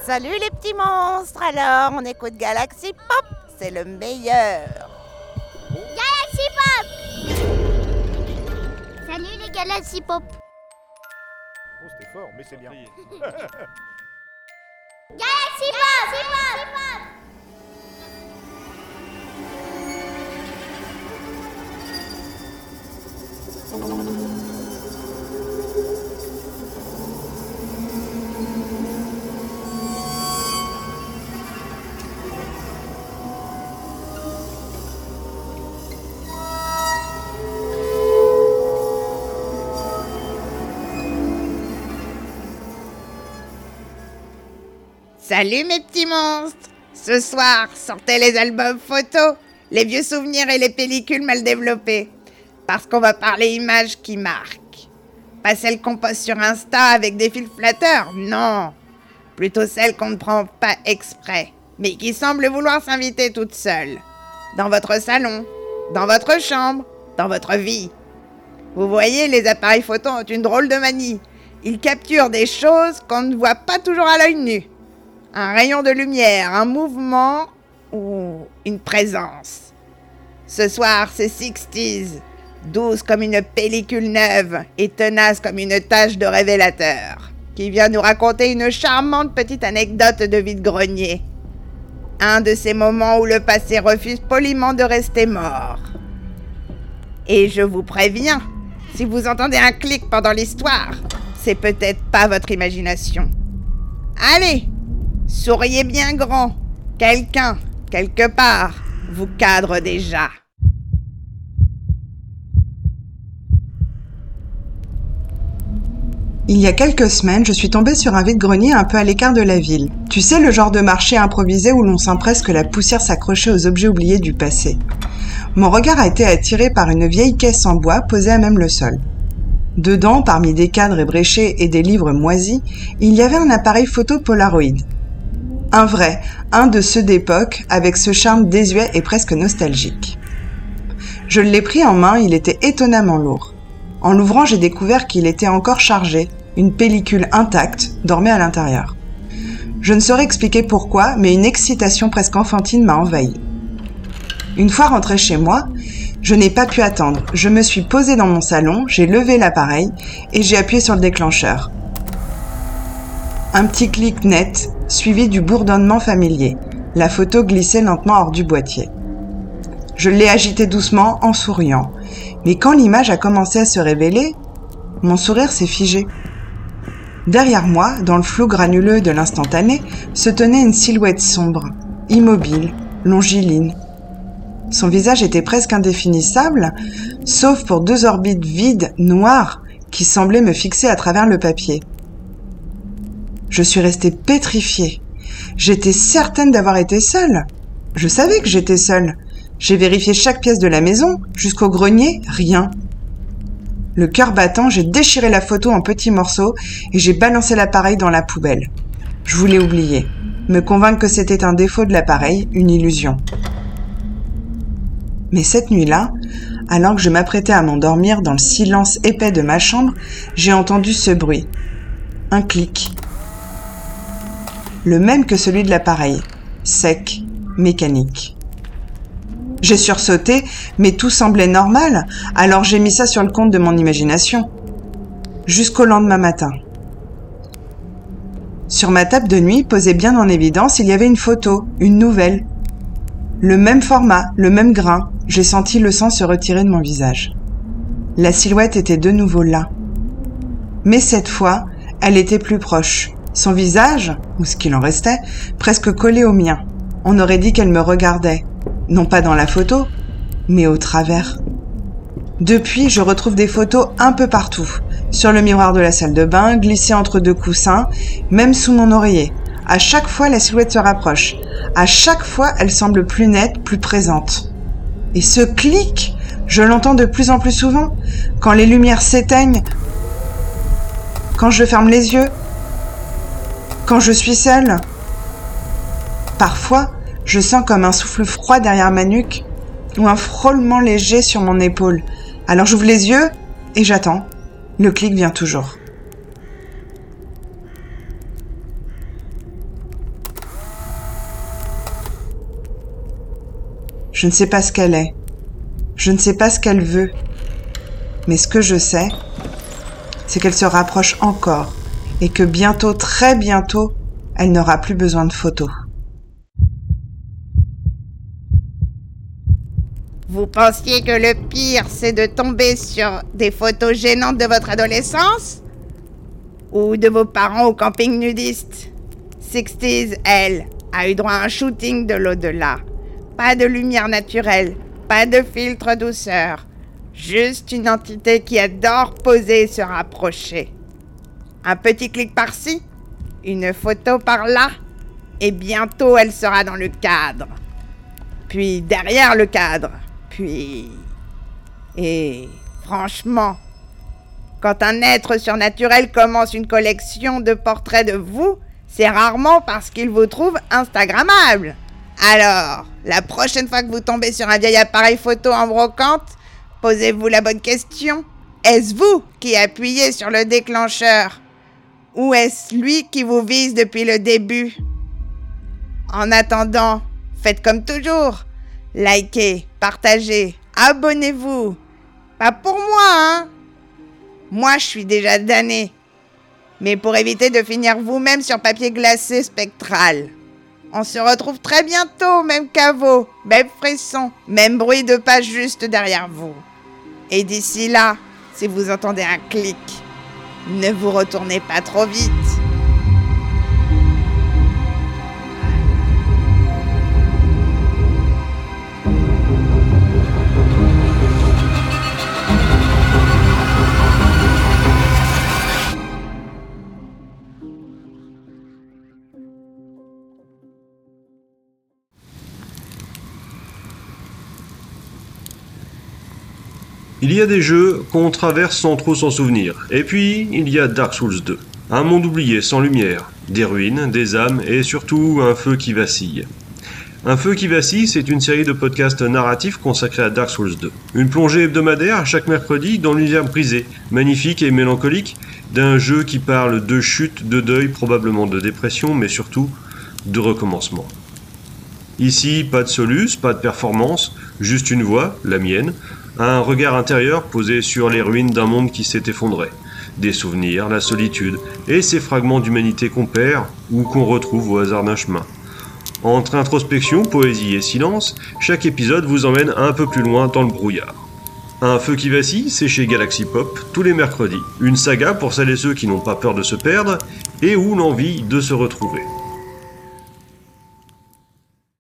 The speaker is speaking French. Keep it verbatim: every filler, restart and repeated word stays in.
Salut les petits monstres. Alors, on écoute Galaxy Pop, c'est le meilleur. Galaxy Pop. Salut les Galaxy Pop. Oh, c'était fort, mais c'est bien. Galaxy Pop, Galaxy Pop. Salut mes petits monstres. Ce soir, sortez les albums photos, les vieux souvenirs et les pellicules mal développées. Parce qu'on va parler images qui marquent. Pas celles qu'on poste sur Insta avec des fils flatteurs, non. Plutôt celles qu'on ne prend pas exprès, mais qui semblent vouloir s'inviter toutes seules. Dans votre salon, dans votre chambre, dans votre vie. Vous voyez, les appareils photo ont une drôle de manie. Ils capturent des choses qu'on ne voit pas toujours à l'œil nu. Un rayon de lumière, un mouvement ou une présence. Ce soir, c'est sixties, douce comme une pellicule neuve et tenace comme une tache de révélateur, qui vient nous raconter une charmante petite anecdote de vide-grenier. Un de ces moments où le passé refuse poliment de rester mort. Et je vous préviens, si vous entendez un clic pendant l'histoire, c'est peut-être pas votre imagination. Allez, souriez bien grand. Quelqu'un, quelque part, vous cadre déjà. Il y a quelques semaines, je suis tombée sur un vide-grenier un peu à l'écart de la ville. Tu sais, le genre de marché improvisé où l'on sent presque la poussière s'accrocher aux objets oubliés du passé. Mon regard a été attiré par une vieille caisse en bois posée à même le sol. Dedans, parmi des cadres ébréchés et des livres moisis, il y avait un appareil photo Polaroid. Un vrai, un de ceux d'époque, avec ce charme désuet et presque nostalgique. Je l'ai pris en main, il était étonnamment lourd. En l'ouvrant, j'ai découvert qu'il était encore chargé, une pellicule intacte dormait à l'intérieur. Je ne saurais expliquer pourquoi, mais une excitation presque enfantine m'a envahi. Une fois rentrée chez moi, je n'ai pas pu attendre. Je me suis posée dans mon salon, j'ai levé l'appareil et j'ai appuyé sur le déclencheur. Un petit clic net, suivi du bourdonnement familier. La photo glissait lentement hors du boîtier. Je l'ai agitée doucement en souriant. Mais quand l'image a commencé à se révéler, mon sourire s'est figé. Derrière moi, dans le flou granuleux de l'instantané, se tenait une silhouette sombre, immobile, longiligne. Son visage était presque indéfinissable, sauf pour deux orbites vides, noires, qui semblaient me fixer à travers le papier. Je suis restée pétrifiée. J'étais certaine d'avoir été seule. Je savais que j'étais seule. J'ai vérifié chaque pièce de la maison, jusqu'au grenier, rien. Le cœur battant, j'ai déchiré la photo en petits morceaux et j'ai balancé l'appareil dans la poubelle. Je voulais oublier, me convaincre que c'était un défaut de l'appareil, une illusion. Mais cette nuit-là, alors que je m'apprêtais à m'endormir dans le silence épais de ma chambre, j'ai entendu ce bruit. Un clic. Le même que celui de l'appareil, sec, mécanique. J'ai sursauté, mais tout semblait normal, alors j'ai mis ça sur le compte de mon imagination. Jusqu'au lendemain matin. Sur ma table de nuit, posée bien en évidence, il y avait une photo, une nouvelle. Le même format, le même grain, j'ai senti le sang se retirer de mon visage. La silhouette était de nouveau là. Mais cette fois, elle était plus proche. Son visage, ou ce qu'il en restait, presque collé au mien. On aurait dit qu'elle me regardait. Non pas dans la photo, mais au travers. Depuis, je retrouve des photos un peu partout. Sur le miroir de la salle de bain, glissées entre deux coussins, même sous mon oreiller. À chaque fois, la silhouette se rapproche. À chaque fois, elle semble plus nette, plus présente. Et ce clic, je l'entends de plus en plus souvent. Quand les lumières s'éteignent, quand je ferme les yeux, quand je suis seule. Parfois, je sens comme un souffle froid derrière ma nuque ou un frôlement léger sur mon épaule. Alors j'ouvre les yeux et j'attends. Le clic vient toujours. Je ne sais pas ce qu'elle est. Je ne sais pas ce qu'elle veut. Mais ce que je sais, c'est qu'elle se rapproche encore et que bientôt, très bientôt, elle n'aura plus besoin de photos. Vous pensiez que le pire, c'est de tomber sur des photos gênantes de votre adolescence? Ou de vos parents au camping nudiste? sixties, elle, a eu droit à un shooting de l'au-delà. Pas de lumière naturelle, pas de filtre douceur. Juste une entité qui adore poser et se rapprocher. Un petit clic par-ci, une photo par-là, et bientôt elle sera dans le cadre. Puis derrière le cadre. Puis... Et franchement, quand un être surnaturel commence une collection de portraits de vous, c'est rarement parce qu'il vous trouve instagrammable. Alors, la prochaine fois que vous tombez sur un vieil appareil photo en brocante, posez-vous la bonne question. Est-ce vous qui appuyez sur le déclencheur? Ou est-ce lui qui vous vise depuis le début? En attendant, faites comme toujours. Likez, partagez, abonnez-vous. Pas pour moi, hein. Moi, je suis déjà damné. Mais pour éviter de finir vous-même sur papier glacé spectral. On se retrouve très bientôt, même caveau, même frisson, même bruit de pas juste derrière vous. Et d'ici là, si vous entendez un clic, ne vous retournez pas trop vite. Il y a des jeux qu'on traverse sans trop s'en souvenir. Et puis, il y a Dark Souls deux. Un monde oublié sans lumière, des ruines, des âmes et surtout un feu qui vacille. Un feu qui vacille, c'est une série de podcasts narratifs consacrés à Dark Souls deux. Une plongée hebdomadaire chaque mercredi dans l'univers brisé, magnifique et mélancolique, d'un jeu qui parle de chute, de deuil, probablement de dépression, mais surtout de recommencement. Ici, pas de solus, pas de performance, juste une voix, la mienne, un regard intérieur posé sur les ruines d'un monde qui s'est effondré. Des souvenirs, la solitude et ces fragments d'humanité qu'on perd ou qu'on retrouve au hasard d'un chemin. Entre introspection, poésie et silence, chaque épisode vous emmène un peu plus loin dans le brouillard. Un feu qui vacille, c'est chez Galaxy Pop, tous les mercredis. Une saga pour celles et ceux qui n'ont pas peur de se perdre et ou l'envie de se retrouver.